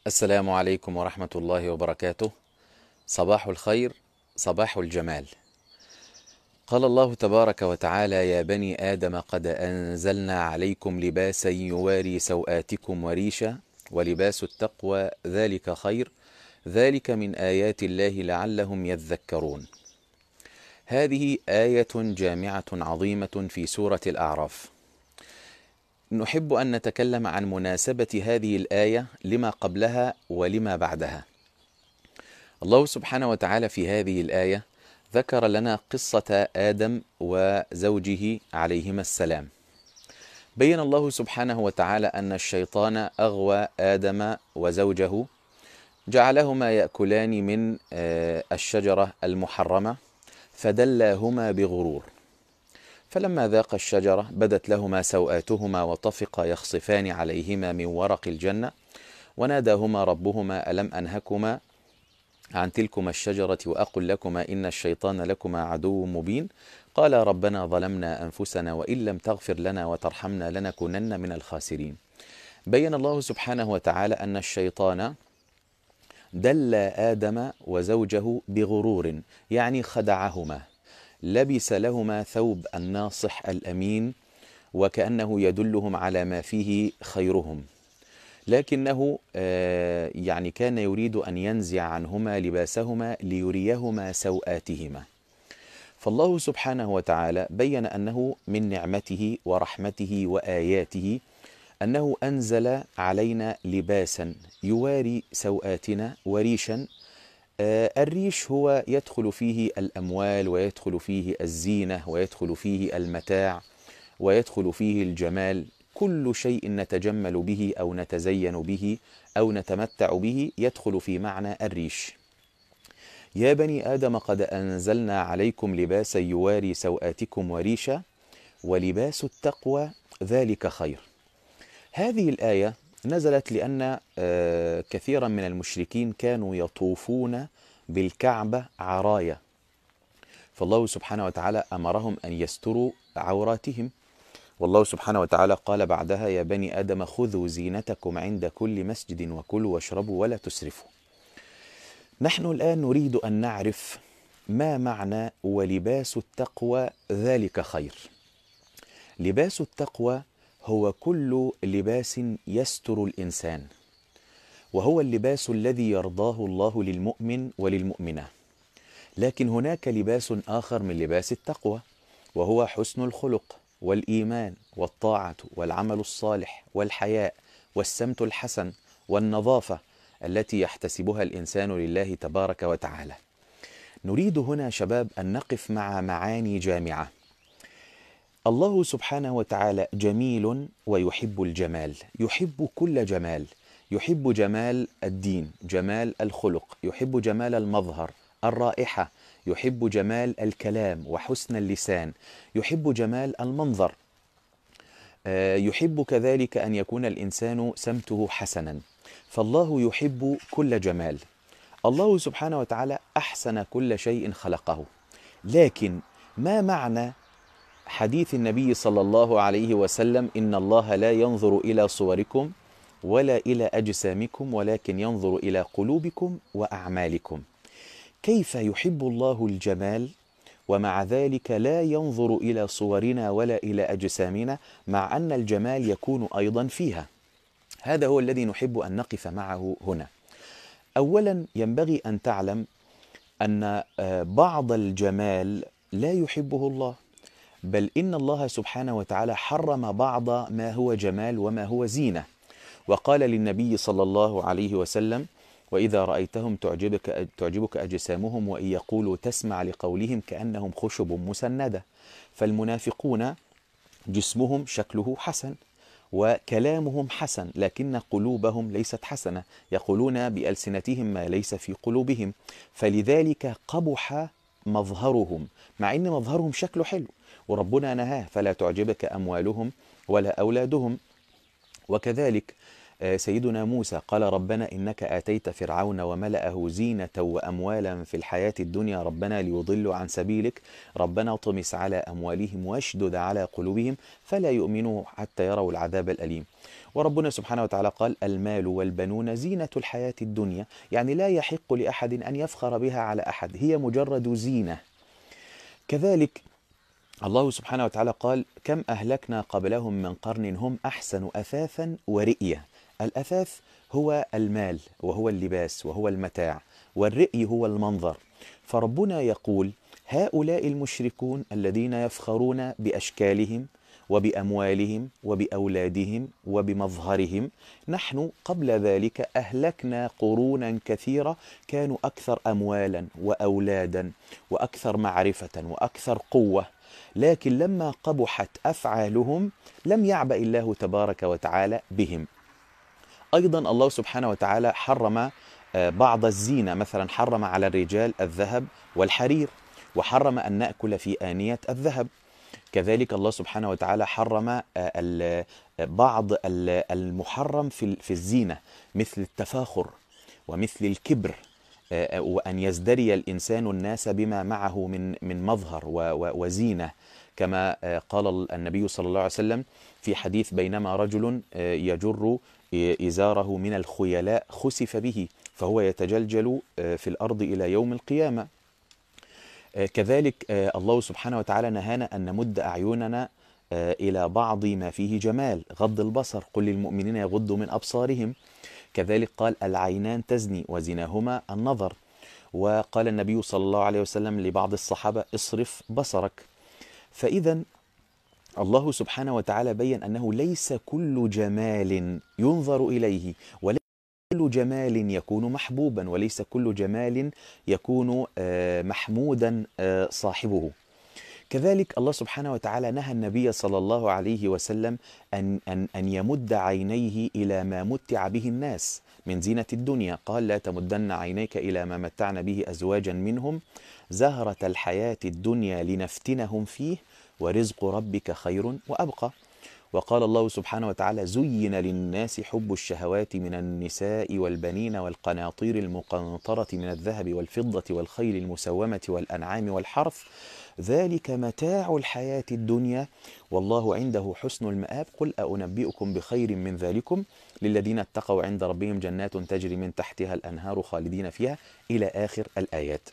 السلام عليكم ورحمة الله وبركاته. صباح الخير، صباح الجمال. قال الله تبارك وتعالى: يا بني آدم قد أنزلنا عليكم لباسا يواري سوآتكم وريشا ولباس التقوى ذلك خير، ذلك من آيات الله لعلهم يذكرون. هذه آية جامعة عظيمة في سورة الأعراف. نحب أن نتكلم عن مناسبة هذه الآية لما قبلها ولما بعدها. الله سبحانه وتعالى في هذه الآية ذكر لنا قصة آدم وزوجه عليهما السلام. بين الله سبحانه وتعالى أن الشيطان أغوى آدم وزوجه، جعلهما يأكلان من الشجرة المحرمة فدلاهما بغرور، فلما ذاقا الشجرة بدت لهما سوآتهما وطفقا يخصفان عليهما من ورق الجنة وناداهما ربهما ألم أنهكما عن تلكما الشجرة وأقل لكما إن الشيطان لكما عدو مبين قال ربنا ظلمنا أنفسنا وإن لم تغفر لنا وترحمنا لنكونن من الخاسرين. بين الله سبحانه وتعالى أن الشيطان دل آدم وزوجه بغرور، يعني خدعهما، لبس لهما ثوب الناصح الأمين وكأنه يدلهم على ما فيه خيرهم، لكنه يعني كان يريد أن ينزع عنهما لباسهما ليريهما سوآتهما. فالله سبحانه وتعالى بين أنه من نعمته ورحمته وآياته أنه أنزل علينا لباسا يواري سوآتنا وريشا. الريش هو يدخل فيه الأموال ويدخل فيه الزينة ويدخل فيه المتاع ويدخل فيه الجمال، كل شيء نتجمل به أو نتزين به أو نتمتع به يدخل في معنى الريش. يا بني آدم قد أنزلنا عليكم لباسا يواري سوآتكم وريشا ولباس التقوى ذلك خير. هذه الآية نزلت لأن كثيرا من المشركين كانوا يطوفون بالكعبة عرايا، فالله سبحانه وتعالى أمرهم أن يستروا عوراتهم، والله سبحانه وتعالى قال بعدها: يا بني آدم خذوا زينتكم عند كل مسجد وكلوا واشربوا ولا تسرفوا. نحن الآن نريد أن نعرف ما معنى ولباس التقوى ذلك خير. لباس التقوى هو كل لباس يستر الإنسان، وهو اللباس الذي يرضاه الله للمؤمن وللمؤمنة. لكن هناك لباس آخر من لباس التقوى، وهو حسن الخلق والإيمان والطاعة والعمل الصالح والحياء والسمت الحسن والنظافة التي يحتسبها الإنسان لله تبارك وتعالى. نريد هنا شباب أن نقف مع معاني جامعة. الله سبحانه وتعالى جميل ويحب الجمال، يحب كل جمال، يحب جمال الدين، جمال الخلق، يحب جمال المظهر، الرائحة، يحب جمال الكلام وحسن اللسان، يحب جمال المنظر، يحب كذلك أن يكون الإنسان سمته حسنا، فالله يحب كل جمال. الله سبحانه وتعالى أحسن كل شيء خلقه. لكن ما معنى حديث النبي صلى الله عليه وسلم: إن الله لا ينظر إلى صوركم ولا إلى أجسامكم ولكن ينظر إلى قلوبكم وأعمالكم؟ كيف يحب الله الجمال ومع ذلك لا ينظر إلى صورنا ولا إلى أجسامنا، مع أن الجمال يكون أيضا فيها؟ هذا هو الذي نحب أن نقف معه هنا. أولا ينبغي أن تعلم أن بعض الجمال لا يحبه الله، بل إن الله سبحانه وتعالى حرم بعض ما هو جمال وما هو زينة، وقال للنبي صلى الله عليه وسلم: وإذا رأيتهم تعجبك أجسامهم وإن يقولوا تسمع لقولهم كأنهم خشب مسندة. فالمنافقون جسمهم شكله حسن وكلامهم حسن، لكن قلوبهم ليست حسنة، يقولون بألسنتهم ما ليس في قلوبهم، فلذلك قبح مظهرهم، مع أن مظهرهم شكله حلو، وربنا نهاه: فلا تعجبك أموالهم ولا أولادهم. وكذلك سيدنا موسى قال ربنا إنك آتيت فرعون وملأه زينة وأموالا في الحياة الدنيا ربنا ليضلوا عن سبيلك ربنا اطمس على أموالهم واشدد على قلوبهم فلا يؤمنوا حتى يروا العذاب الأليم. وربنا سبحانه وتعالى قال المال والبنون زينة الحياة الدنيا، يعني لا يحق لأحد أن يفخر بها على أحد، هي مجرد زينة. كذلك الله سبحانه وتعالى قال كم أهلكنا قبلهم من قرن هم أحسن أثاثا ورئيا. الأثاث هو المال وهو اللباس وهو المتاع، والرئي هو المنظر. فربنا يقول هؤلاء المشركون الذين يفخرون بأشكالهم وبأموالهم وبأولادهم وبمظهرهم، نحن قبل ذلك أهلكنا قرونا كثيرة كانوا أكثر أموالا وأولادا وأكثر معرفة وأكثر قوة، لكن لما قبحت أفعالهم لم يعبأ الله تبارك وتعالى بهم. أيضا الله سبحانه وتعالى حرم بعض الزينة، مثلا حرم على الرجال الذهب والحرير، وحرم أن نأكل في آنية الذهب. كذلك الله سبحانه وتعالى حرم بعض المحرم في الزينة، مثل التفاخر ومثل الكبر، وأن يزدري الإنسان الناس بما معه من مظهر وزينة، كما قال النبي صلى الله عليه وسلم في حديث بينما رجل يجر إزاره من الخيلاء خسف به فهو يتجلجل في الأرض إلى يوم القيامة. كذلك الله سبحانه وتعالى نهانا أن نمد أعيننا إلى بعض ما فيه جمال، غض البصر، قل للمؤمنين يغضوا من أبصارهم. كذلك قال العينان تزني وزناهما النظر. وقال النبي صلى الله عليه وسلم لبعض الصحابة اصرف بصرك. فإذا الله سبحانه وتعالى بين أنه ليس كل جمال ينظر إليه، وليس كل جمال يكون محبوبا، وليس كل جمال يكون محمودا صاحبه. كذلك الله سبحانه وتعالى نهى النبي صلى الله عليه وسلم أن يمد عينيه إلى ما متع به الناس من زينة الدنيا، قال لا تمدن عينيك إلى ما متعنا به أزواجا منهم زهرة الحياة الدنيا لنفتنهم فيه ورزق ربك خير وأبقى. وقال الله سبحانه وتعالى زين للناس حب الشهوات من النساء والبنين والقناطير المقنطرة من الذهب والفضة والخيل المسومة والأنعام والحرث ذلك متاع الحياة الدنيا والله عنده حسن المآب قل أنبئكم بخير من ذلكم للذين اتقوا عند ربهم جنات تجري من تحتها الأنهار خالدين فيها إلى آخر الآيات.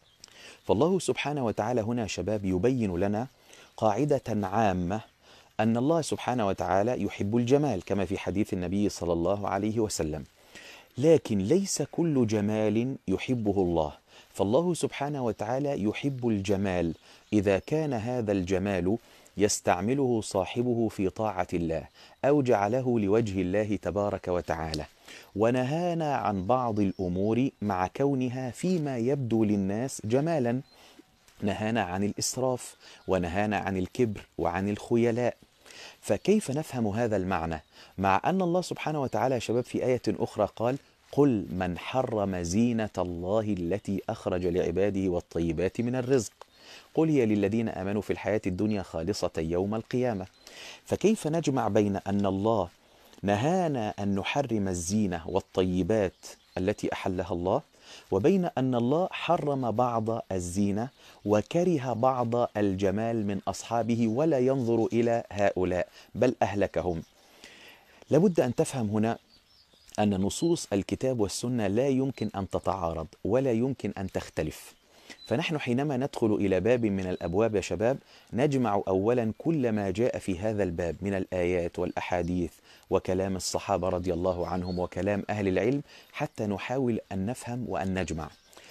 فالله سبحانه وتعالى هنا شباب يبين لنا قاعدة عامة أن الله سبحانه وتعالى يحب الجمال كما في حديث النبي صلى الله عليه وسلم، لكن ليس كل جمال يحبه الله. فالله سبحانه وتعالى يحب الجمال إذا كان هذا الجمال يستعمله صاحبه في طاعة الله أو جعله لوجه الله تبارك وتعالى، ونهانا عن بعض الأمور مع كونها فيما يبدو للناس جمالا. نهانا عن الإسراف ونهانا عن الكبر وعن الخيلاء. فكيف نفهم هذا المعنى مع أن الله سبحانه وتعالى شباب في آية أخرى قال قل من حرم زينة الله التي أخرج لعباده والطيبات من الرزق قل هي للذين آمنوا في الحياة الدنيا خالصة يوم القيامة. فكيف نجمع بين أن الله نهانا أن نحرم الزينة والطيبات التي أحلها الله وبين أن الله حرم بعض الزينة وكره بعض الجمال من أصحابه ولا ينظر إلى هؤلاء بل أهلكهم؟ لابد أن تفهم هنا أن نصوص الكتاب والسنة لا يمكن أن تتعارض ولا يمكن أن تختلف. فنحن حينما ندخل إلى باب من الأبواب يا شباب نجمع أولا كل ما جاء في هذا الباب من الآيات والأحاديث وكلام الصحابة رضي الله عنهم وكلام أهل العلم حتى نحاول أن نفهم وأن نجمع.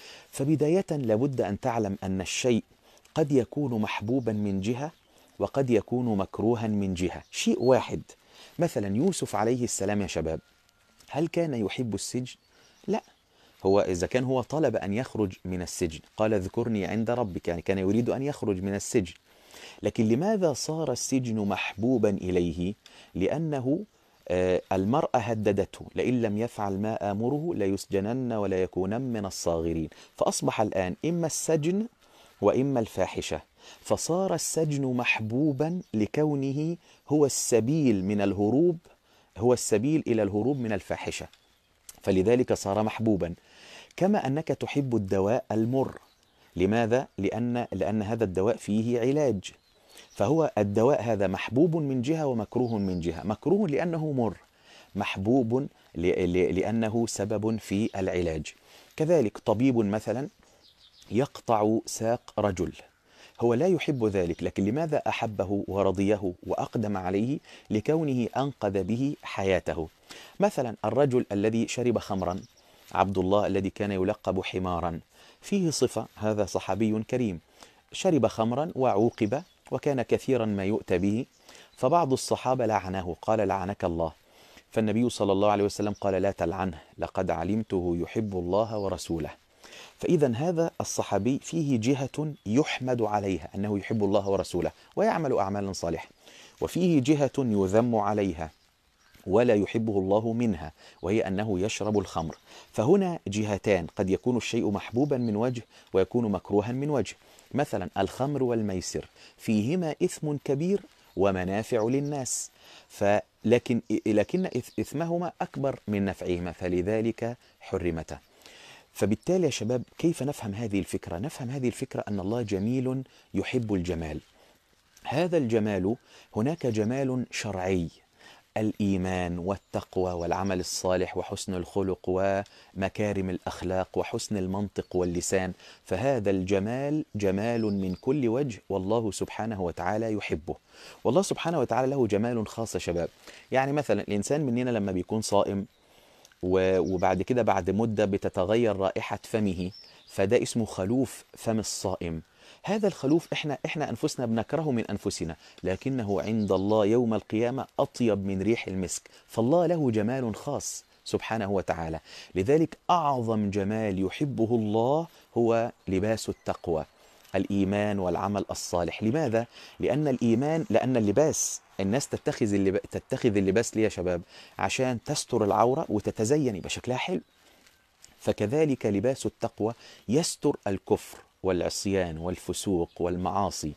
فبداية لابد أن تعلم أن الشيء قد يكون محبوبا من جهة وقد يكون مكروها من جهة. شيء واحد مثلا يوسف عليه السلام يا شباب هل كان يحب السجن؟ لا، هو إذا كان هو طلب أن يخرج من السجن قال اذكرني عند ربك، يعني كان يريد أن يخرج من السجن. لكن لماذا صار السجن محبوبا إليه؟ لأنه المرأة هددته لئن لم يفعل ما آمره ليسجنن ولا يكونن من الصاغرين، فأصبح الآن إما السجن وإما الفاحشة. فصار السجن محبوبا لكونه هو السبيل من الهروب هو السبيل إلى الهروب من الفاحشة، فلذلك صار محبوبا. كما أنك تحب الدواء المر. لماذا؟ لأن هذا الدواء فيه علاج، فهو الدواء هذا محبوب من جهة ومكروه من جهة. مكروه لأنه مر، محبوب لأنه سبب في العلاج. كذلك طبيب مثلا يقطع ساق رجل، هو لا يحب ذلك، لكن لماذا أحبه ورضيه وأقدم عليه؟ لكونه أنقذ به حياته. مثلا الرجل الذي شرب خمرا، عبد الله الذي كان يلقب حمارا، فيه صفة، هذا صحابي كريم شرب خمرا وعوقب، وكان كثيرا ما يؤتى به، فبعض الصحابة لعنه، قال لعنك الله، فالنبي صلى الله عليه وسلم قال لا تلعنه، لقد علمته يحب الله ورسوله. فإذا هذا الصحابي فيه جهة يحمد عليها أنه يحب الله ورسوله ويعمل أعمالا صالحة، وفيه جهة يذم عليها ولا يحبه الله منها، وهي أنه يشرب الخمر. فهنا جهتان، قد يكون الشيء محبوبا من وجه ويكون مكروها من وجه. مثلا الخمر والميسر فيهما إثم كبير ومنافع للناس، لكن إثمهما أكبر من نفعهما، فلذلك حرمتا. فبالتالي يا شباب كيف نفهم هذه الفكرة؟ نفهم هذه الفكرة أن الله جميل يحب الجمال. هذا الجمال، هناك جمال شرعي، الإيمان والتقوى والعمل الصالح وحسن الخلق ومكارم الأخلاق وحسن المنطق واللسان، فهذا الجمال جمال من كل وجه، والله سبحانه وتعالى يحبه. والله سبحانه وتعالى له جمال خاص يا شباب. يعني مثلا الإنسان مننا لما بيكون صائم وبعد كده بعد مدة بتتغير رائحة فمه، فده اسمه خلوف فم الصائم. هذا الخلوف احنا انفسنا بنكرهه من انفسنا، لكنه عند الله يوم القيامة اطيب من ريح المسك، فالله له جمال خاص سبحانه وتعالى. لذلك اعظم جمال يحبه الله هو لباس التقوى، الإيمان والعمل الصالح. لماذا؟ لأن اللباس، الناس تتخذ اللباس ليه يا شباب؟ عشان تستر العورة وتتزين يبقى شكلها حلو. فكذلك لباس التقوى يستر الكفر والعصيان والفسوق والمعاصي،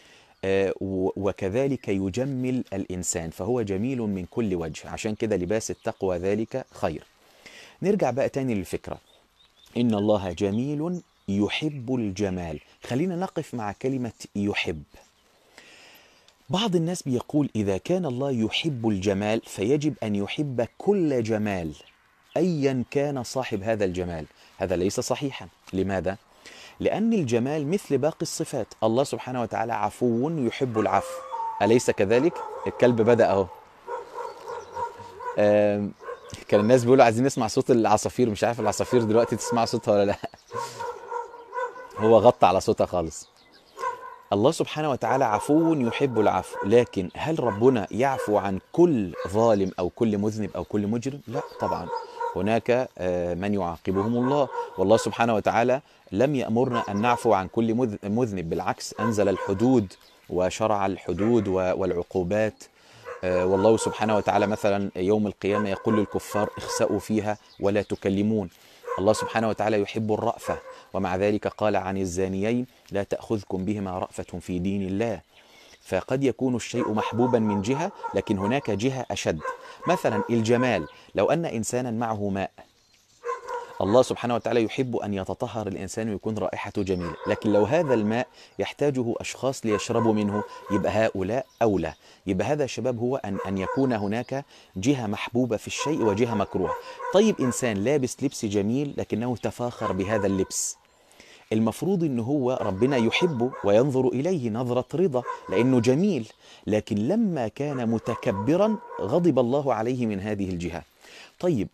وكذلك يجمل الإنسان، فهو جميل من كل وجه، عشان كده لباس التقوى ذلك خير. نرجع بقى تاني للفكرة، إن الله جميل يحب الجمال. خلينا نقف مع كلمة يحب. بعض الناس بيقول إذا كان الله يحب الجمال فيجب أن يحب كل جمال أيا كان صاحب هذا الجمال. هذا ليس صحيحا. لماذا؟ لأن الجمال مثل باقي الصفات، الله سبحانه وتعالى عفو يحب العفو، أليس كذلك؟ الكلب بدأ أهو. كان الناس بيقولوا عايزين نسمع صوت العصافير، مش عارف العصافير دلوقتي تسمع صوتها ولا لا. هو غطى على صوتها خالص. الله سبحانه وتعالى عفو يحب العفو، لكن هل ربنا يعفو عن كل ظالم أو كل مذنب أو كل مجرم؟ لا طبعا، هناك من يعاقبهم الله، والله سبحانه وتعالى لم يأمرنا أن نعفو عن كل مذنب، بالعكس أنزل الحدود وشرع الحدود والعقوبات. والله سبحانه وتعالى مثلا يوم القيامة يقول للكفار اخسأوا فيها ولا تكلمون. الله سبحانه وتعالى يحب الرأفة، ومع ذلك قال عن الزانيين لا تأخذكم بهما رأفة في دين الله. فقد يكون الشيء محبوبا من جهة، لكن هناك جهة أشد. مثلا الجمال، لو أن إنسانا معه ماء، الله سبحانه وتعالى يحب أن يتطهر الإنسان ويكون رائحته جميلة، لكن لو هذا الماء يحتاجه أشخاص ليشربوا منه يبقى هؤلاء أولى. يبقى هذا شباب هو أن يكون هناك جهة محبوبة في الشيء وجهة مكروهة. طيب إنسان لابس لبس جميل لكنه تفاخر بهذا اللبس، المفروض إنه هو ربنا يحبه وينظر إليه نظرة رضا لأنه جميل، لكن لما كان متكبرا غضب الله عليه من هذه الجهة. طيب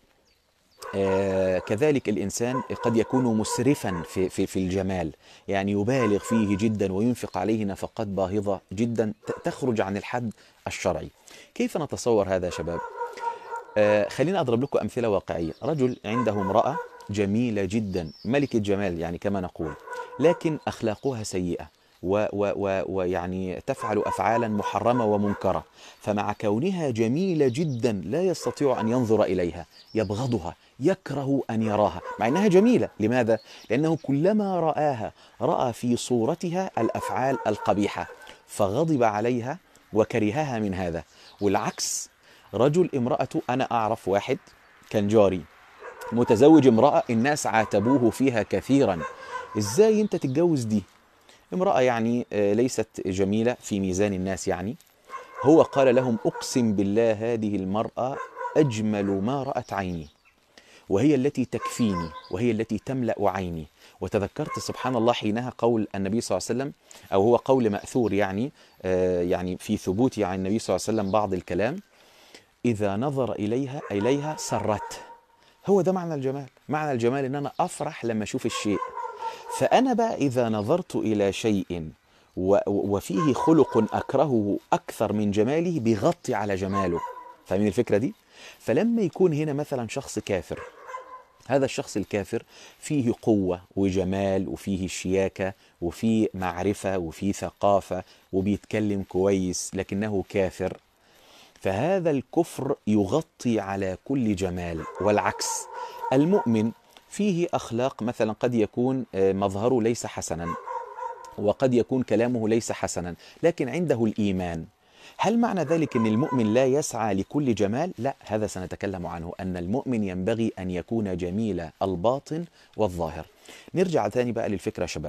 كذلك الإنسان قد يكون مسرفا في الجمال، يعني يبالغ فيه جدا وينفق عليه نفقات باهظة جدا تخرج عن الحد الشرعي. كيف نتصور هذا يا شباب؟ خلينا أضرب لكم أمثلة واقعية. رجل عنده امرأة جميلة جدا، ملكة جمال يعني كما نقول، لكن أخلاقها سيئة ويعني تفعل أفعالا محرمة ومنكرة، فمع كونها جميلة جدا لا يستطيع أن ينظر إليها، يبغضها، يكره أن يراها مع أنها جميلة. لماذا؟ لأنه كلما رآها رأى في صورتها الأفعال القبيحة فغضب عليها وكرهها من هذا. والعكس، رجل امرأته، أنا أعرف واحد كان جاري متزوج امرأة الناس عاتبوه فيها كثيرا، إزاي أنت تتجوز دي؟ امرأة يعني ليست جميلة في ميزان الناس يعني. هو قال لهم أقسم بالله هذه المرأة أجمل ما رأت عيني، وهي التي تكفيني، وهي التي تملأ عيني. وتذكرت سبحان الله حينها قول النبي صلى الله عليه وسلم، أو هو قول مأثور يعني، يعني في ثبوت عن النبي صلى الله عليه وسلم بعض الكلام: إذا نظر إليها سرته. هو ده معنى الجمال. معنى الجمال إن أنا أفرح لما أشوف الشيء. فأنا بقى إذا نظرت إلى شيء وفيه خلق أكرهه أكثر من جماله بيغطي على جماله. فاهمين الفكرة دي؟ فلما يكون هنا مثلا شخص كافر، هذا الشخص الكافر فيه قوة وجمال وفيه شياكة وفيه معرفة وفيه ثقافة وبيتكلم كويس، لكنه كافر، فهذا الكفر يغطي على كل جمال. والعكس، المؤمن فيه أخلاق، مثلا قد يكون مظهره ليس حسنا، وقد يكون كلامه ليس حسنا، لكن عنده الإيمان. هل معنى ذلك أن المؤمن لا يسعى لكل جمال؟ لا، هذا سنتكلم عنه، أن المؤمن ينبغي أن يكون جميل الباطن والظاهر. نرجع تاني بقى للفكرة شباب.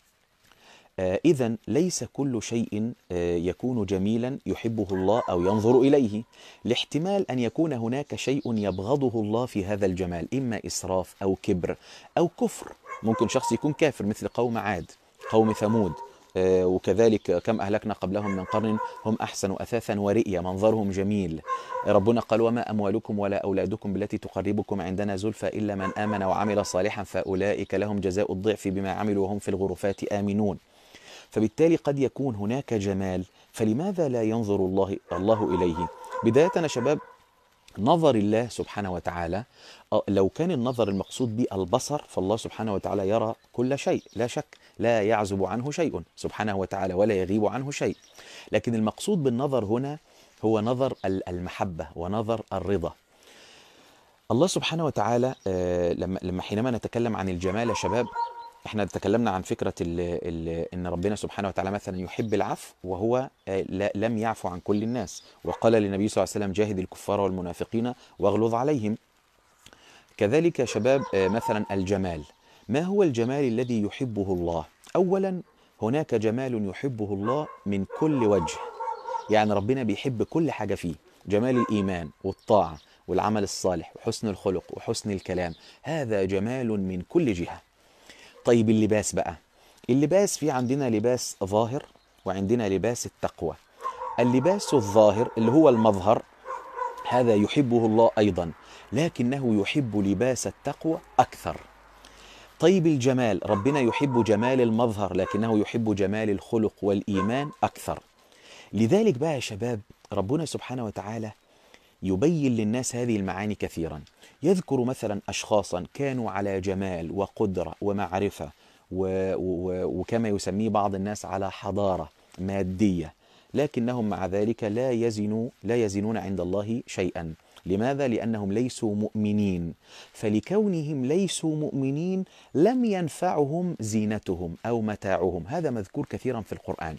إذن ليس كل شيء يكون جميلا يحبه الله أو ينظر إليه، لاحتمال أن يكون هناك شيء يبغضه الله في هذا الجمال، إما إسراف أو كبر أو كفر. ممكن شخص يكون كافر مثل قوم عاد، قوم ثمود، وكذلك كم أهلكنا قبلهم من قرن هم أحسن أثاثا ورئيا، منظرهم جميل. ربنا قال: وما أموالكم ولا أولادكم بالتي تقربكم عندنا زلفى إلا من آمن وعمل صالحا فأولئك لهم جزاء الضعف بما عملوا وهم في الغرفات آمنون. فبالتالي قد يكون هناك جمال، فلماذا لا ينظر الله إليه؟ بداية يا شباب، نظر الله سبحانه وتعالى، لو كان النظر المقصود به البصر، فالله سبحانه وتعالى يرى كل شيء لا شك، لا يعزب عنه شيء سبحانه وتعالى ولا يغيب عنه شيء. لكن المقصود بالنظر هنا هو نظر المحبة ونظر الرضا. الله سبحانه وتعالى حينما نتكلم عن الجمال يا شباب، احنا تكلمنا عن فكرة ان ربنا سبحانه وتعالى مثلا يحب العفو، وهو لم يعفو عن كل الناس، وقال للنبي صلى الله عليه وسلم: جاهد الكفار والمنافقين واغلظ عليهم. كذلك يا شباب مثلا الجمال، ما هو الجمال الذي يحبه الله؟ اولا، هناك جمال يحبه الله من كل وجه، يعني ربنا بيحب كل حاجة فيه، جمال الإيمان والطاعة والعمل الصالح وحسن الخلق وحسن الكلام، هذا جمال من كل جهة. طيب اللباس بقى، اللباس في عندنا لباس ظاهر وعندنا لباس التقوى. اللباس الظاهر اللي هو المظهر، هذا يحبه الله أيضا، لكنه يحب لباس التقوى أكثر. طيب الجمال، ربنا يحب جمال المظهر، لكنه يحب جمال الخلق والإيمان أكثر. لذلك بقى يا شباب، ربنا سبحانه وتعالى يبين للناس هذه المعاني كثيرا. يذكر مثلا أشخاصا كانوا على جمال وقدرة ومعرفة وكما يسميه بعض الناس على حضارة مادية، لكنهم مع ذلك لا يزنون عند الله شيئا. لماذا؟ لأنهم ليسوا مؤمنين. فلكونهم ليسوا مؤمنين لم ينفعهم زينتهم أو متاعهم، هذا مذكور كثيرا في القرآن.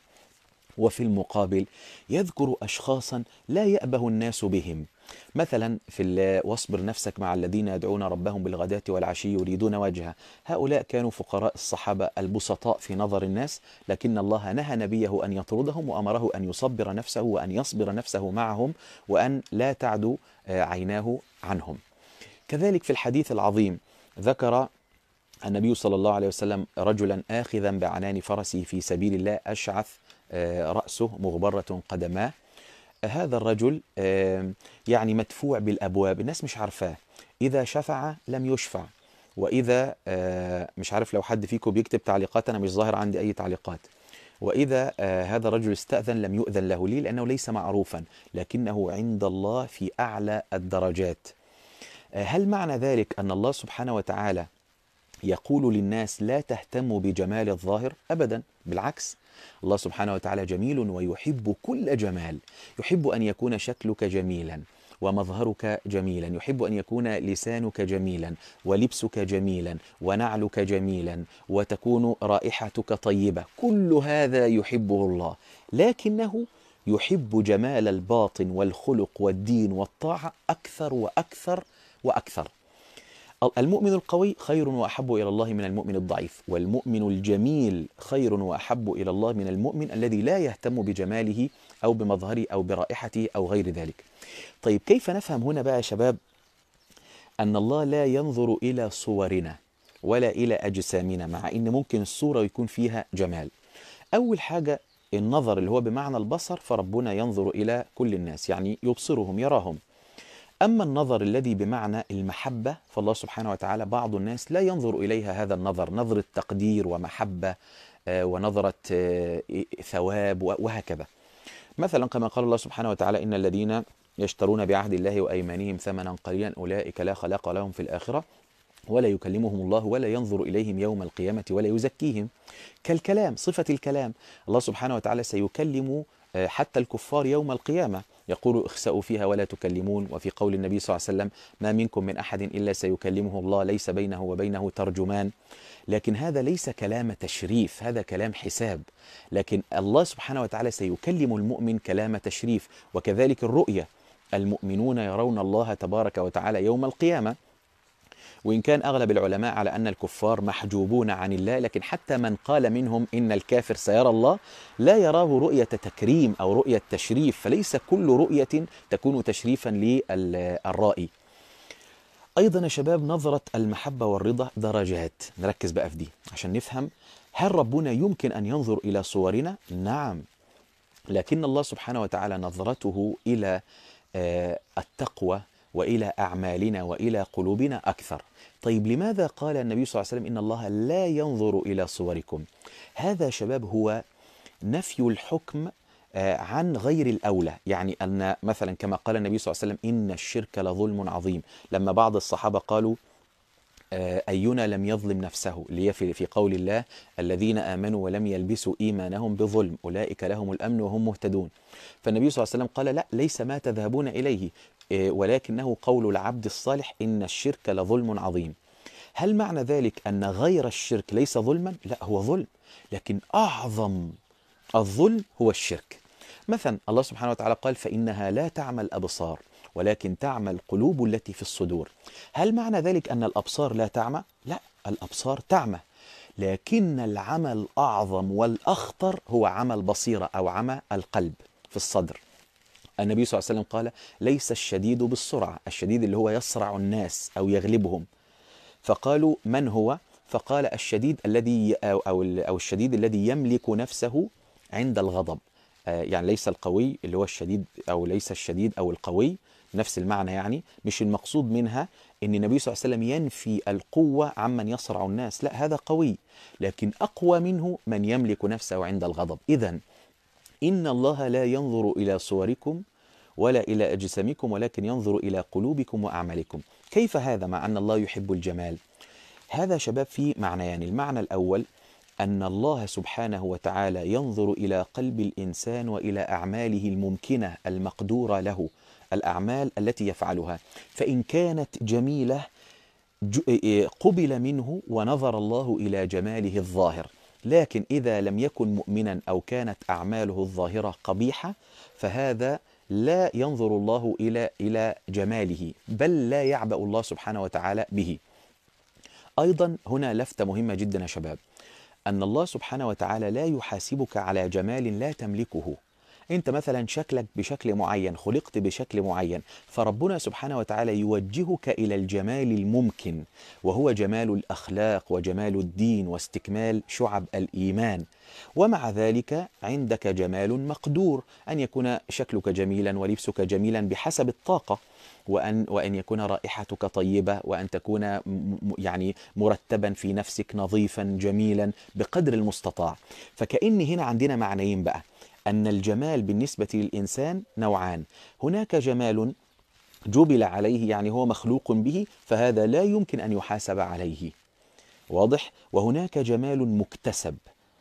وفي المقابل يذكر أشخاصا لا يأبه الناس بهم، مثلا في واصبر نفسك مع الذين يدعون ربهم بالغداة والعشي يريدون وجهه. هؤلاء كانوا فقراء الصحابة البسطاء في نظر الناس، لكن الله نهى نبيه أن يطردهم وأمره أن يصبر نفسه وأن يصبر نفسه معهم وأن لا تعدو عيناه عنهم. كذلك في الحديث العظيم ذكر النبي صلى الله عليه وسلم رجلا آخذا بعنان فرسه في سبيل الله أشعث رأسه مغبرة قدماه. هذا الرجل يعني مدفوع بالأبواب، الناس مش عارفاه، إذا شفع لم يشفع، وإذا مش عارف لو حد فيكم بيكتب تعليقات، أنا مش ظاهر عندي أي تعليقات. وإذا هذا الرجل استأذن لم يؤذن له، ليه؟ لأنه ليس معروفا، لكنه عند الله في أعلى الدرجات. هل معنى ذلك أن الله سبحانه وتعالى يقول للناس لا تهتموا بجمال الظاهر؟ أبدا، بالعكس، الله سبحانه وتعالى جميل ويحب كل جمال. يحب أن يكون شكلك جميلا ومظهرك جميلا، يحب أن يكون لسانك جميلا ولبسك جميلا ونعلك جميلا وتكون رائحتك طيبة، كل هذا يحبه الله، لكنه يحب جمال الباطن والخلق والدين والطاعة أكثر وأكثر وأكثر. المؤمن القوي خير وأحب إلى الله من المؤمن الضعيف، والمؤمن الجميل خير وأحب إلى الله من المؤمن الذي لا يهتم بجماله أو بمظهره أو برائحته أو غير ذلك. طيب كيف نفهم هنا بقى يا شباب أن الله لا ينظر إلى صورنا ولا إلى أجسامنا، مع إن ممكن الصورة يكون فيها جمال؟ أول حاجة النظر اللي هو بمعنى البصر، فربنا ينظر إلى كل الناس، يعني يبصرهم يراهم. أما النظر الذي بمعنى المحبة فالله سبحانه وتعالى بعض الناس لا ينظر إليها هذا النظر، نظرة تقدير ومحبة ونظرة ثواب وهكذا. مثلا كما قال الله سبحانه وتعالى: إن الذين يشترون بعهد الله وأيمانهم ثمنا قليلا أولئك لا خلاق لهم في الآخرة ولا يكلمهم الله ولا ينظر إليهم يوم القيامة ولا يزكيهم. كالكلام، صفة الكلام، الله سبحانه وتعالى سيكلم حتى الكفار يوم القيامة، يقول: اخسأوا فيها ولا تكلمون. وفي قول النبي صلى الله عليه وسلم: ما منكم من أحد إلا سيكلمه الله ليس بينه وبينه ترجمان. لكن هذا ليس كلام تشريف، هذا كلام حساب. لكن الله سبحانه وتعالى سيكلم المؤمن كلام تشريف. وكذلك الرؤية، المؤمنون يرون الله تبارك وتعالى يوم القيامة. وإن كان أغلب العلماء على أن الكفار محجوبون عن الله، لكن حتى من قال منهم إن الكافر سيرى الله لا يراه رؤية تكريم أو رؤية تشريف، فليس كل رؤية تكون تشريفا للرائي. أيضا يا شباب نظرة المحبة والرضا درجات، نركز بقى في دي عشان نفهم. هل ربنا يمكن أن ينظر إلى صورنا؟ نعم، لكن الله سبحانه وتعالى نظرته إلى التقوى وإلى أعمالنا وإلى قلوبنا أكثر. طيب لماذا قال النبي صلى الله عليه وسلم إن الله لا ينظر إلى صوركم؟ هذا شباب هو نفي الحكم عن غير الأولى. يعني أن مثلا كما قال النبي صلى الله عليه وسلم: إن الشرك لظلم عظيم. لما بعض الصحابة قالوا: أينا لم يظلم نفسه، اللي هي في قول الله: الذين آمنوا ولم يلبسوا إيمانهم بظلم أولئك لهم الأمن وهم مهتدون. فالنبي صلى الله عليه وسلم قال: لا، ليس ما تذهبون إليه، ولكنه قول العبد الصالح: إن الشرك لظلم عظيم. هل معنى ذلك أن غير الشرك ليس ظلما؟ لا، هو ظلم، لكن أعظم الظلم هو الشرك. مثلا الله سبحانه وتعالى قال: فإنها لا تعمى الأبصار ولكن تعمى القلوب التي في الصدور. هل معنى ذلك أن الأبصار لا تعمى؟ لا، الأبصار تعمى، لكن العمى الأعظم والأخطر هو عمى البصيرة أو عمى القلب في الصدر. النبي صلى الله عليه وسلم قال: ليس الشديد بالسرعة، الشديد اللي هو يصرع الناس أو يغلبهم. فقالوا: من هو؟ فقال: الشديد الذي أو الشديد الذي يملك نفسه عند الغضب. يعني ليس القوي اللي هو الشديد، أو ليس الشديد أو القوي نفس المعنى، يعني مش المقصود منها أن النبي صلى الله عليه وسلم ينفي القوة عمن يصرع الناس، لا، هذا قوي، لكن أقوى منه من يملك نفسه عند الغضب. إذن إن الله لا ينظر إلى صوركم ولا إلى أجسامكم ولكن ينظر إلى قلوبكم وأعمالكم. كيف هذا مع أن الله يحب الجمال؟ هذا شباب في معنيان. المعنى الأول أن الله سبحانه وتعالى ينظر إلى قلب الإنسان وإلى أعماله الممكنة المقدورة له، الأعمال التي يفعلها، فإن كانت جميلة قبل منه ونظر الله إلى جماله الظاهر. لكن إذا لم يكن مؤمنا أو كانت أعماله الظاهرة قبيحة فهذا لا ينظر الله إلى جماله، بل لا يعبأ الله سبحانه وتعالى به. أيضا هنا لفتة مهمة جدا يا شباب، أن الله سبحانه وتعالى لا يحاسبك على جمال لا تملكه. أنت مثلا شكلك بشكل معين، خلقت بشكل معين، فربنا سبحانه وتعالى يوجهك إلى الجمال الممكن، وهو جمال الأخلاق وجمال الدين واستكمال شعب الإيمان. ومع ذلك عندك جمال مقدور، أن يكون شكلك جميلا ولبسك جميلا بحسب الطاقة، وأن يكون رائحتك طيبة، وأن تكون يعني مرتبا في نفسك، نظيفا جميلا بقدر المستطاع. فكأن هنا عندنا معنيين بقى، أن الجمال بالنسبة للإنسان نوعان: هناك جمال جبل عليه، يعني هو مخلوق به، فهذا لا يمكن أن يحاسب عليه، واضح؟ وهناك جمال مكتسب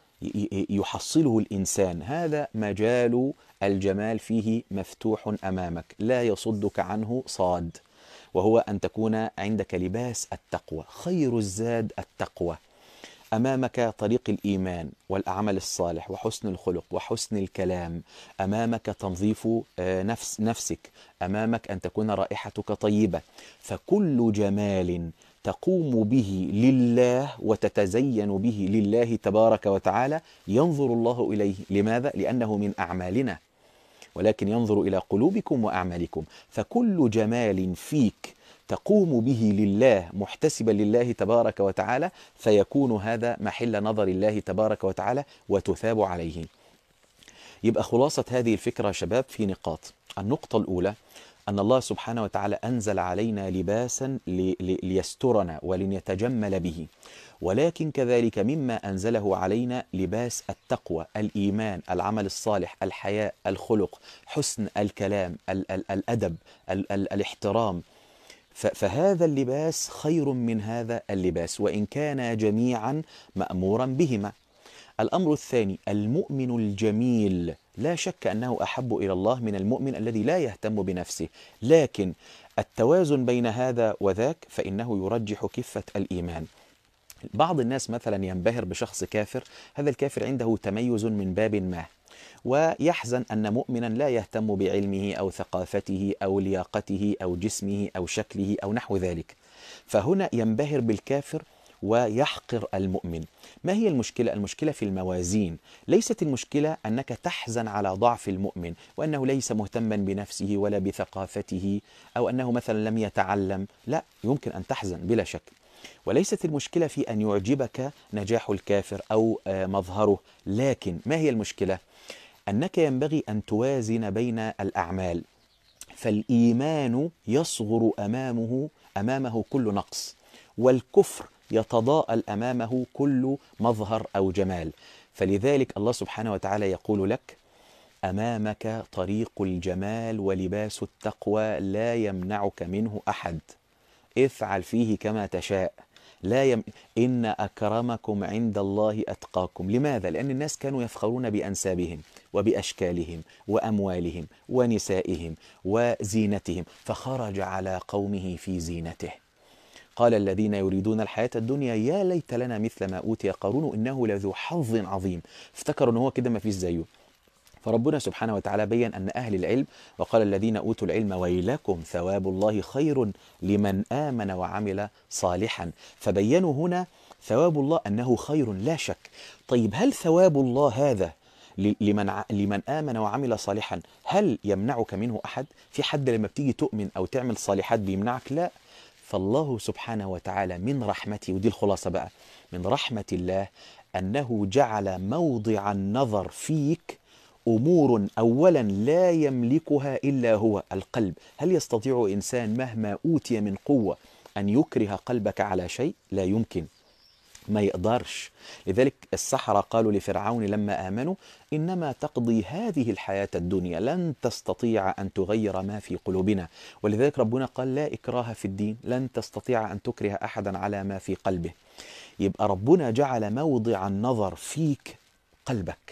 يحصله الإنسان، هذا مجال الجمال فيه مفتوح أمامك، لا يصدك عنه صاد، وهو أن تكون عندك لباس التقوى. خير الزاد التقوى. أمامك طريق الإيمان والأعمال الصالح وحسن الخلق وحسن الكلام، أمامك تنظيف نفسك، أمامك أن تكون رائحتك طيبة. فكل جمال تقوم به لله وتتزين به لله تبارك وتعالى ينظر الله إليه. لماذا؟ لأنه من أعمالنا، ولكن ينظر إلى قلوبكم وأعمالكم. فكل جمال فيك تقوم به لله محتسبا لله تبارك وتعالى، فيكون هذا محل نظر الله تبارك وتعالى وتثاب عليه. يبقى خلاصة هذه الفكرة يا شباب في نقاط. النقطة الأولى أن الله سبحانه وتعالى أنزل علينا لباسا ليسترنا ولنتجمل به، ولكن كذلك مما أنزله علينا لباس التقوى، الإيمان، العمل الصالح، الحياء، الخلق، حسن الكلام، الأدب، الاحترام. فهذا اللباس خير من هذا اللباس، وإن كان جميعا مأمورا بهما. الأمر الثاني، المؤمن الجميل لا شك أنه أحب إلى الله من المؤمن الذي لا يهتم بنفسه، لكن التوازن بين هذا وذاك فإنه يرجح كفة الإيمان. بعض الناس مثلا ينبهر بشخص كافر، هذا الكافر عنده تميز من باب ما، ويحزن أن مؤمنا لا يهتم بعلمه أو ثقافته أو لياقته أو جسمه أو شكله أو نحو ذلك، فهنا ينبهر بالكافر ويحقر المؤمن. ما هي المشكلة؟ المشكلة في الموازين. ليست المشكلة أنك تحزن على ضعف المؤمن وأنه ليس مهتما بنفسه ولا بثقافته أو أنه مثلا لم يتعلم، لا، يمكن أن تحزن بلا شك. وليست المشكلة في أن يعجبك نجاح الكافر أو مظهره، لكن ما هي المشكلة؟ أنك ينبغي أن توازن بين الأعمال، فالإيمان يصغر أمامه كل نقص، والكفر يتضاءل أمامه كل مظهر أو جمال. فلذلك الله سبحانه وتعالى يقول لك: أمامك طريق الجمال ولباس التقوى لا يمنعك منه أحد، افعل فيه كما تشاء. إن أكرمكم عند الله أتقاكم. لماذا؟ لأن الناس كانوا يفخرون بأنسابهم وبأشكالهم وأموالهم ونسائهم وزينتهم، فخرج على قومه في زينته. قال الذين يريدون الحياة الدنيا يا ليت لنا مثل ما أوتي قارون إنه لذو حظ عظيم. افتكروا أنه هو كده ما فيش زيه. فربنا سبحانه وتعالى بين أن أهل العلم، وقال الذين أوتوا العلم ويلكم ثواب الله خير لمن آمن وعمل صالحا. فبينوا هنا ثواب الله أنه خير لا شك. طيب هل ثواب الله هذا لمن آمن وعمل صالحا هل يمنعك منه أحد؟ في حد لما بتيجي تؤمن أو تعمل صالحات بيمنعك؟ لا. فالله سبحانه وتعالى من رحمته، ودي الخلاصة بقى، من رحمة الله أنه جعل موضع النظر فيك أمور أولا لا يملكها إلا هو، القلب. هل يستطيع إنسان مهما أوتي من قوة أن يكره قلبك على شيء؟ لا يمكن، ما يقدرش. لذلك السحرة قالوا لفرعون لما آمنوا: إنما تقضي هذه الحياة الدنيا، لن تستطيع أن تغير ما في قلوبنا. ولذلك ربنا قال: لا إكراه في الدين، لن تستطيع أن تكره أحدا على ما في قلبه. يبقى ربنا جعل موضع النظر فيك قلبك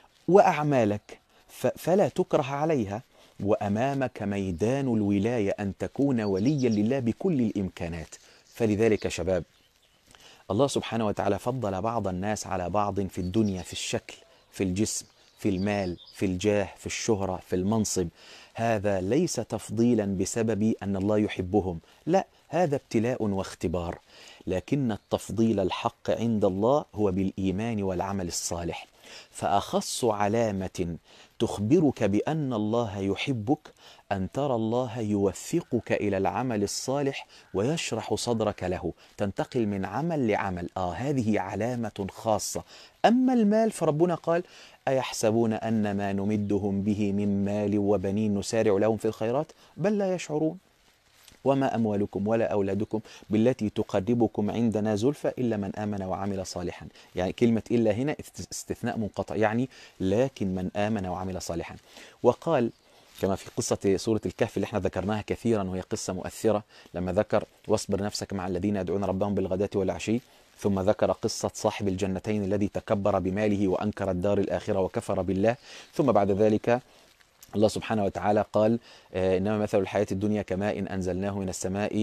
وأعمالك فلا تكره عليها، وأمامك ميدان الولاية أن تكون وليا لله بكل الإمكانات. فلذلك شباب، الله سبحانه وتعالى فضل بعض الناس على بعض في الدنيا، في الشكل، في الجسم، في المال، في الجاه، في الشهرة، في المنصب. هذا ليس تفضيلا بسبب أن الله يحبهم، لا، هذا ابتلاء واختبار. لكن التفضيل الحق عند الله هو بالإيمان والعمل الصالح. فأخص علامة تخبرك بأن الله يحبك أن ترى الله يوفقك إلى العمل الصالح ويشرح صدرك له، تنتقل من عمل لعمل. هذه علامة خاصة. أما المال فربنا قال: أيحسبون أن ما نمدهم به من مال وبنين نسارع لهم في الخيرات بل لا يشعرون. وما أموالكم ولا أولادكم بالتي تقربكم عندنا زلفى إلا من آمن وعمل صالحا. يعني كلمة إلا هنا استثناء منقطع، يعني لكن من آمن وعمل صالحا. وقال كما في قصة سورة الكهف اللي احنا ذكرناها كثيرا وهي قصة مؤثرة، لما ذكر: واصبر نفسك مع الذين يدعون ربهم بالغداة والعشي، ثم ذكر قصة صاحب الجنتين الذي تكبر بماله وأنكر الدار الآخرة وكفر بالله، ثم بعد ذلك الله سبحانه وتعالى قال: إنما مثل الحياة الدنيا كماء أنزلناه من السماء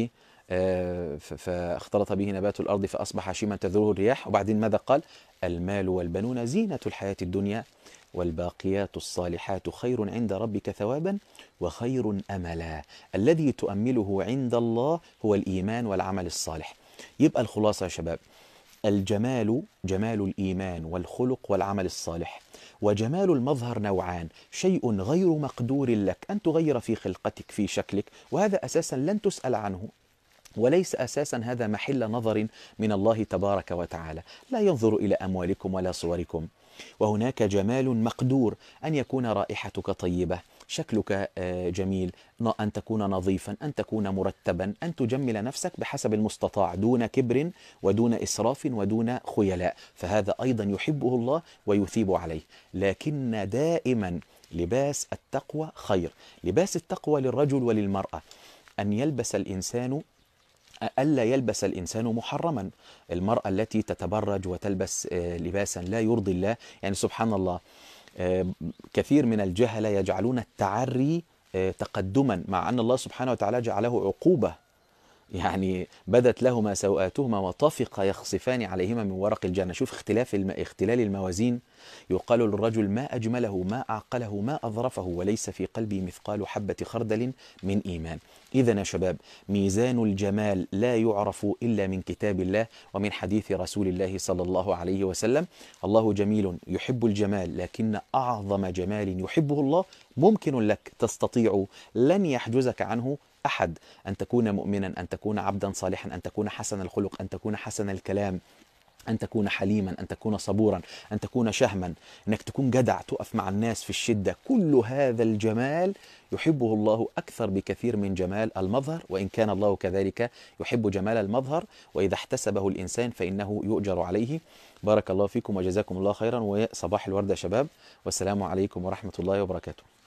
فاختلط به نبات الأرض فأصبح هشيما تذروه الرياح. وبعدين ماذا قال؟ المال والبنون زينة الحياة الدنيا والباقيات الصالحات خير عند ربك ثوابا وخير أملا. الذي تؤمله عند الله هو الإيمان والعمل الصالح. يبقى الخلاصة يا شباب، الجمال جمال الإيمان والخلق والعمل الصالح. وجمال المظهر نوعان: شيء غير مقدور لك أن تغير في خلقتك في شكلك، وهذا أساسا لن تسأل عنه، وليس أساسا هذا محل نظر من الله تبارك وتعالى، لا ينظر إلى أموالكم ولا صوركم. وهناك جمال مقدور: أن يكون رائحتك طيبة، شكلك جميل، أن تكون نظيفا، أن تكون مرتبا، أن تجمل نفسك بحسب المستطاع دون كبر ودون إسراف ودون خيلاء، فهذا أيضا يحبه الله ويثيب عليه. لكن دائما لباس التقوى خير. لباس التقوى للرجل وللمرأة أن يلبس الإنسان ألا يلبس الإنسان محرما. المرأة التي تتبرج وتلبس لباسا لا يرضي الله، يعني سبحان الله، كثير من الجهلة يجعلون التعري تقدما، مع أن الله سبحانه وتعالى جعله عقوبة. يعني بدت لهما سوآتهما وطفقا يخصفان عليهما من ورق الجنة. شوف اختلال الموازين. يقال للرجل: ما أجمله، ما أعقله، ما أظرفه، وليس في قلبي مثقال حبة خردل من إيمان. إذن يا شباب، ميزان الجمال لا يعرف إلا من كتاب الله ومن حديث رسول الله صلى الله عليه وسلم. الله جميل يحب الجمال، لكن أعظم جمال يحبه الله ممكن لك، تستطيع، لن يحجزك عنه أحد: أن تكون مؤمنا، أن تكون عبدا صالحا، أن تكون حسن الخلق، أن تكون حسن الكلام، أن تكون حليما، أن تكون صبورا، أن تكون شهما، أنك تكون جدع، تقف مع الناس في الشدة. كل هذا الجمال يحبه الله أكثر بكثير من جمال المظهر، وإن كان الله كذلك يحب جمال المظهر، وإذا احتسبه الإنسان فإنه يؤجر عليه. بارك الله فيكم وجزاكم الله خيرا، وصباح الورد يا شباب، والسلام عليكم ورحمة الله وبركاته.